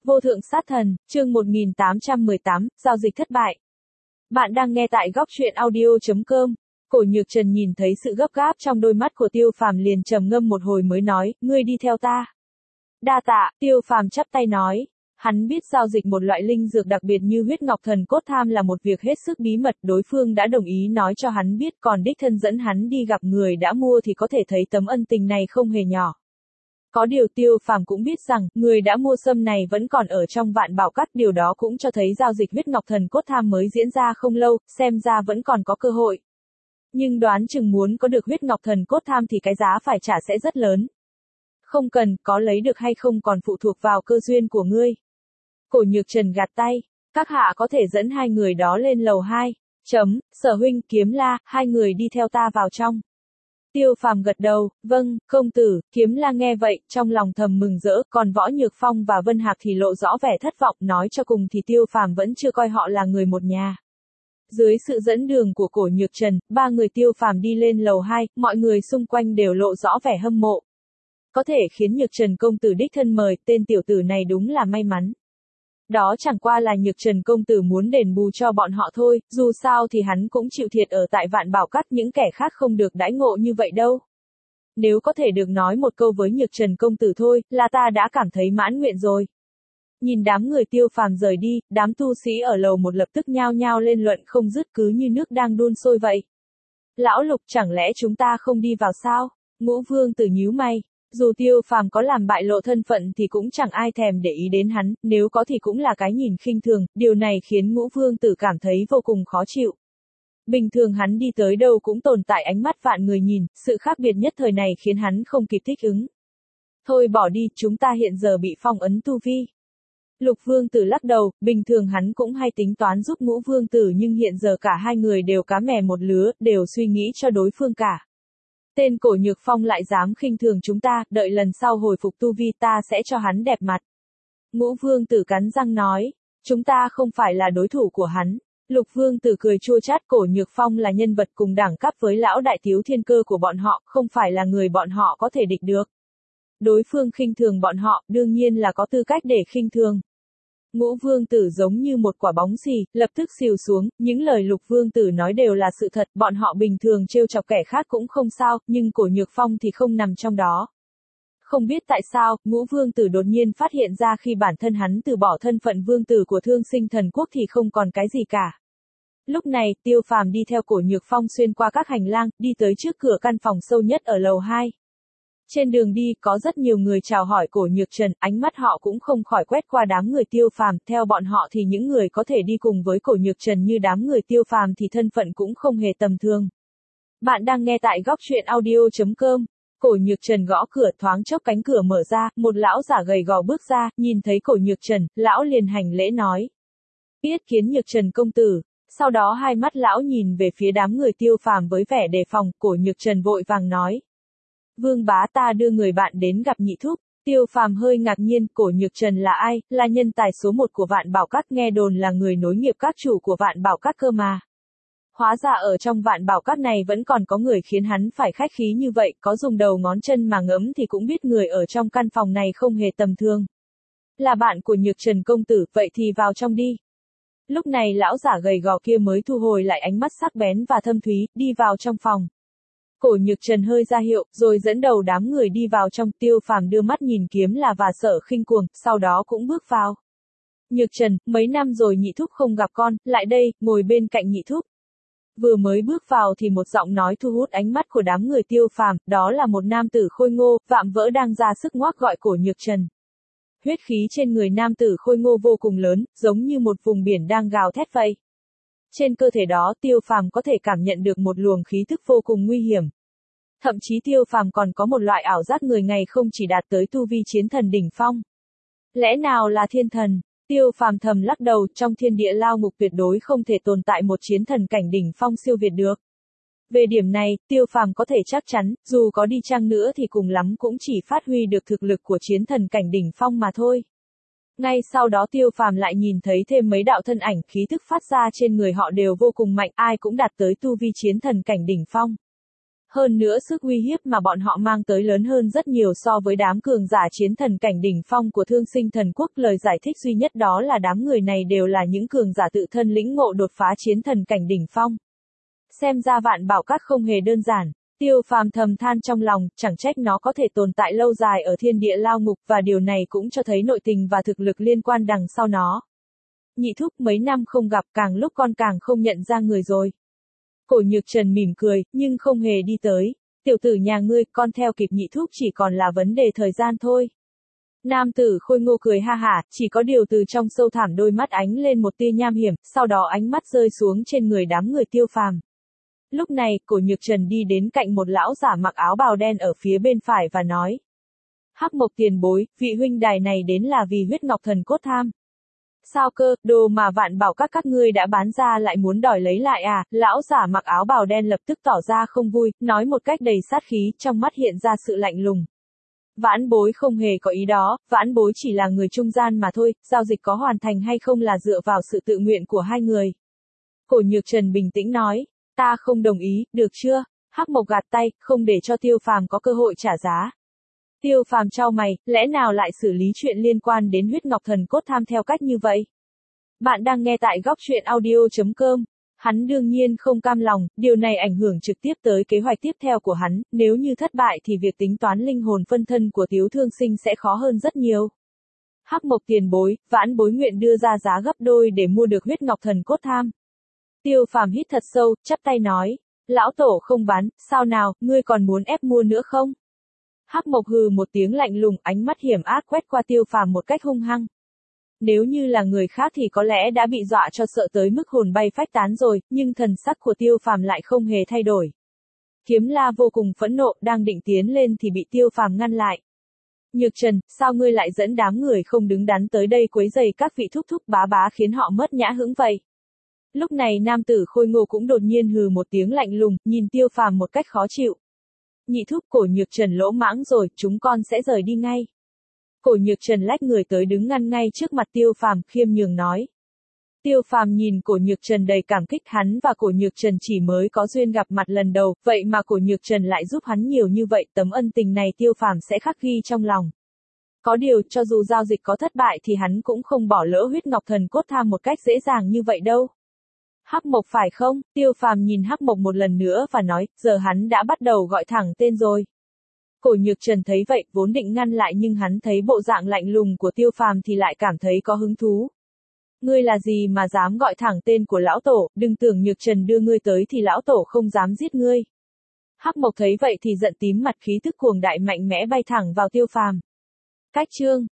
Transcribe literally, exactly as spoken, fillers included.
Vô thượng sát thần, chương một nghìn tám trăm mười tám, giao dịch thất bại. Bạn đang nghe tại góc truyện audio.com. Cổ Nhược Trần nhìn thấy sự gấp gáp trong đôi mắt của Tiêu Phàm liền trầm ngâm một hồi mới nói, ngươi đi theo ta. Đa tạ, Tiêu Phàm chắp tay nói. Hắn biết giao dịch một loại linh dược đặc biệt như huyết ngọc thần cốt tham là một việc hết sức bí mật, đối phương đã đồng ý nói cho hắn biết, còn đích thân dẫn hắn đi gặp người đã mua thì có thể thấy tấm ân tình này không hề nhỏ. Có điều Tiêu Phàm cũng biết rằng, người đã mua sâm này vẫn còn ở trong vạn bảo các, điều đó cũng cho thấy giao dịch huyết ngọc thần cốt tham mới diễn ra không lâu, xem ra vẫn còn có cơ hội. Nhưng đoán chừng muốn có được huyết ngọc thần cốt tham thì cái giá phải trả sẽ rất lớn. Không cần, có lấy được hay không còn phụ thuộc vào cơ duyên của ngươi. Cổ Nhược Trần gạt tay, các hạ có thể dẫn hai người đó lên lầu hai. Chấm, Sở huynh, Kiếm La, hai người đi theo ta vào trong. Tiêu Phàm gật đầu, vâng, công tử. Kiếm La nghe vậy, trong lòng thầm mừng rỡ, còn Võ Nhược Phong và Vân Hạc thì lộ rõ vẻ thất vọng, nói cho cùng thì Tiêu Phàm vẫn chưa coi họ là người một nhà. Dưới sự dẫn đường của Cổ Nhược Trần, ba người Tiêu Phàm đi lên lầu hai, mọi người xung quanh đều lộ rõ vẻ hâm mộ. Có thể khiến Nhược Trần công tử đích thân mời, tên tiểu tử này đúng là may mắn. Đó chẳng qua là Nhược Trần công tử muốn đền bù cho bọn họ thôi, dù sao thì hắn cũng chịu thiệt ở tại Vạn Bảo Các, những kẻ khác không được đãi ngộ như vậy đâu. Nếu có thể được nói một câu với Nhược Trần công tử thôi, là ta đã cảm thấy mãn nguyện rồi. Nhìn đám người Tiêu Phàm rời đi, đám tu sĩ ở lầu một lập tức nhao nhao lên luận không dứt, cứ như nước đang đun sôi vậy. Lão Lục, chẳng lẽ chúng ta không đi vào sao? Ngũ Vương Tử nhíu mày. Dù Tiêu Phàm có làm bại lộ thân phận thì cũng chẳng ai thèm để ý đến hắn, nếu có thì cũng là cái nhìn khinh thường, điều này khiến Ngũ Vương Tử cảm thấy vô cùng khó chịu. Bình thường hắn đi tới đâu cũng tồn tại ánh mắt vạn người nhìn, sự khác biệt nhất thời này khiến hắn không kịp thích ứng. Thôi bỏ đi, chúng ta hiện giờ bị phong ấn tu vi. Lục Vương Tử lắc đầu, bình thường hắn cũng hay tính toán giúp Ngũ Vương Tử nhưng hiện giờ cả hai người đều cá mè một lứa, đều suy nghĩ cho đối phương cả. Tên Cổ Nhược Phong lại dám khinh thường chúng ta, đợi lần sau hồi phục tu vi ta sẽ cho hắn đẹp mặt. Ngũ Vương Tử cắn răng nói, chúng ta không phải là đối thủ của hắn. Lục Vương Tử cười chua chát, Cổ Nhược Phong là nhân vật cùng đẳng cấp với lão đại thiếu thiên cơ của bọn họ, không phải là người bọn họ có thể địch được. Đối phương khinh thường bọn họ, đương nhiên là có tư cách để khinh thường. Ngũ Vương Tử giống như một quả bóng xì, lập tức xìu xuống, những lời Lục Vương Tử nói đều là sự thật, bọn họ bình thường trêu chọc kẻ khác cũng không sao, nhưng Cổ Nhược Phong thì không nằm trong đó. Không biết tại sao, Ngũ Vương Tử đột nhiên phát hiện ra khi bản thân hắn từ bỏ thân phận Vương Tử của Thương Sinh Thần Quốc thì không còn cái gì cả. Lúc này, Tiêu Phàm đi theo Cổ Nhược Phong xuyên qua các hành lang, đi tới trước cửa căn phòng sâu nhất ở lầu hai. Trên đường đi, có rất nhiều người chào hỏi Cổ Nhược Trần, ánh mắt họ cũng không khỏi quét qua đám người Tiêu Phàm, theo bọn họ thì những người có thể đi cùng với Cổ Nhược Trần như đám người Tiêu Phàm thì thân phận cũng không hề tầm thường. Bạn đang nghe tại góc truyện audio.com. Cổ Nhược Trần gõ cửa, thoáng chốc cánh cửa mở ra, một lão giả gầy gò bước ra, nhìn thấy Cổ Nhược Trần, lão liền hành lễ nói. Yết kiến Nhược Trần công tử. Sau đó hai mắt lão nhìn về phía đám người Tiêu Phàm với vẻ đề phòng, Cổ Nhược Trần vội vàng nói. Vương bá, ta đưa người bạn đến gặp nhị thúc. Tiêu Phàm hơi ngạc nhiên, Cổ Nhược Trần là ai, là nhân tài số một của Vạn Bảo Các, nghe đồn là người nối nghiệp các chủ của Vạn Bảo Các cơ mà. Hóa ra ở trong Vạn Bảo Các này vẫn còn có người khiến hắn phải khách khí như vậy, có dùng đầu ngón chân mà ngẫm thì cũng biết người ở trong căn phòng này không hề tầm thường. Là bạn của Nhược Trần công tử, vậy thì vào trong đi. Lúc này lão giả gầy gò kia mới thu hồi lại ánh mắt sắc bén và thâm thúy, đi vào trong phòng. Cổ Nhược Trần hơi ra hiệu, rồi dẫn đầu đám người đi vào trong. Tiêu Phàm đưa mắt nhìn Kiếm La và Sở khinh cuồng, sau đó cũng bước vào. Nhược Trần, mấy năm rồi nhị thúc không gặp con, lại đây, ngồi bên cạnh nhị thúc. Vừa mới bước vào thì một giọng nói thu hút ánh mắt của đám người Tiêu Phàm, đó là một nam tử khôi ngô, vạm vỡ đang ra sức ngoác gọi Cổ Nhược Trần. Huyết khí trên người nam tử khôi ngô vô cùng lớn, giống như một vùng biển đang gào thét vậy. Trên cơ thể đó Tiêu Phàm có thể cảm nhận được một luồng khí thức vô cùng nguy hiểm. Thậm chí Tiêu Phàm còn có một loại ảo giác người ngày không chỉ đạt tới tu vi chiến thần đỉnh phong. Lẽ nào là thiên thần? Tiêu Phàm thầm lắc đầu, trong thiên địa lao ngục tuyệt đối không thể tồn tại một chiến thần cảnh đỉnh phong siêu việt được. Về điểm này, Tiêu Phàm có thể chắc chắn, dù có đi chăng nữa thì cùng lắm cũng chỉ phát huy được thực lực của chiến thần cảnh đỉnh phong mà thôi. Ngay sau đó Tiêu Phàm lại nhìn thấy thêm mấy đạo thân ảnh, khí thức phát ra trên người họ đều vô cùng mạnh, ai cũng đạt tới tu vi chiến thần cảnh đỉnh phong. Hơn nữa sức uy hiếp mà bọn họ mang tới lớn hơn rất nhiều so với đám cường giả chiến thần cảnh đỉnh phong của Thương Sinh Thần Quốc. Lời giải thích duy nhất đó là đám người này đều là những cường giả tự thân lĩnh ngộ đột phá chiến thần cảnh đỉnh phong. Xem ra Vạn Bảo Các không hề đơn giản. Tiêu Phàm thầm than trong lòng, chẳng trách nó có thể tồn tại lâu dài ở thiên địa lao ngục, và điều này cũng cho thấy nội tình và thực lực liên quan đằng sau nó. Nhị thúc mấy năm không gặp, càng lúc con càng không nhận ra người rồi. Cổ Nhược Trần mỉm cười, nhưng không hề đi tới. Tiểu tử nhà ngươi, con theo kịp nhị thúc chỉ còn là vấn đề thời gian thôi. Nam tử Khôi Ngô cười ha hả, chỉ có điều từ trong sâu thẳm đôi mắt ánh lên một tia nham hiểm, sau đó ánh mắt rơi xuống trên người đám người Tiêu Phàm. Lúc này, Cổ Nhược Trần đi đến cạnh một lão giả mặc áo bào đen ở phía bên phải và nói. Hắc Mộc tiền bối, vị huynh đài này đến là vì huyết ngọc thần cốt tham. Sao cơ, đồ mà Vạn Bảo Các các ngươi đã bán ra lại muốn đòi lấy lại à? Lão giả mặc áo bào đen lập tức tỏ ra không vui, nói một cách đầy sát khí, trong mắt hiện ra sự lạnh lùng. Vãn bối không hề có ý đó, vãn bối chỉ là người trung gian mà thôi, giao dịch có hoàn thành hay không là dựa vào sự tự nguyện của hai người. Cổ Nhược Trần bình tĩnh nói, ta không đồng ý, được chưa? Hắc Mộc gạt tay, không để cho Tiêu Phàm có cơ hội trả giá. Tiêu Phàm chau mày, lẽ nào lại xử lý chuyện liên quan đến huyết ngọc thần cốt tham theo cách như vậy? Bạn đang nghe tại góc truyện audio chấm com. Hắn đương nhiên không cam lòng, điều này ảnh hưởng trực tiếp tới kế hoạch tiếp theo của hắn, nếu như thất bại thì việc tính toán linh hồn phân thân của Tiếu Thương Sinh sẽ khó hơn rất nhiều. Hắc Mộc tiền bối, vãn bối nguyện đưa ra giá gấp đôi để mua được huyết ngọc thần cốt tham. Tiêu Phàm hít thật sâu, chắp tay nói, lão tổ không bán, sao nào, ngươi còn muốn ép mua nữa không? Hắc Mộc hừ một tiếng lạnh lùng, ánh mắt hiểm ác quét qua Tiêu Phàm một cách hung hăng. Nếu như là người khác thì có lẽ đã bị dọa cho sợ tới mức hồn bay phách tán rồi, nhưng thần sắc của Tiêu Phàm lại không hề thay đổi. Kiếm La vô cùng phẫn nộ, đang định tiến lên thì bị Tiêu Phàm ngăn lại. Nhược Trần, sao ngươi lại dẫn đám người không đứng đắn tới đây quấy rầy các vị thúc thúc bá bá khiến họ mất nhã hững vậy? Lúc này nam tử Khôi Ngô cũng đột nhiên hừ một tiếng lạnh lùng, nhìn Tiêu Phàm một cách khó chịu. Nhị thúc, Cổ Nhược Trần lỗ mãng rồi, chúng con sẽ rời đi ngay. Cổ Nhược Trần lách người tới đứng ngăn ngay trước mặt Tiêu Phàm, khiêm nhường nói. Tiêu Phàm nhìn Cổ Nhược Trần đầy cảm kích, hắn và Cổ Nhược Trần chỉ mới có duyên gặp mặt lần đầu, vậy mà Cổ Nhược Trần lại giúp hắn nhiều như vậy, tấm ân tình này Tiêu Phàm sẽ khắc ghi trong lòng. Có điều, cho dù giao dịch có thất bại thì hắn cũng không bỏ lỡ huyết ngọc thần cốt tham một cách dễ dàng như vậy đâu. Hắc Mộc phải không? Tiêu Phàm nhìn Hắc Mộc một lần nữa và nói, giờ hắn đã bắt đầu gọi thẳng tên rồi. Cổ Nhược Trần thấy vậy, vốn định ngăn lại nhưng hắn thấy bộ dạng lạnh lùng của Tiêu Phàm thì lại cảm thấy có hứng thú. Ngươi là gì mà dám gọi thẳng tên của lão tổ, đừng tưởng Nhược Trần đưa ngươi tới thì lão tổ không dám giết ngươi. Hắc Mộc thấy vậy thì giận tím mặt, khí tức cuồng đại mạnh mẽ bay thẳng vào Tiêu Phàm. Cách chương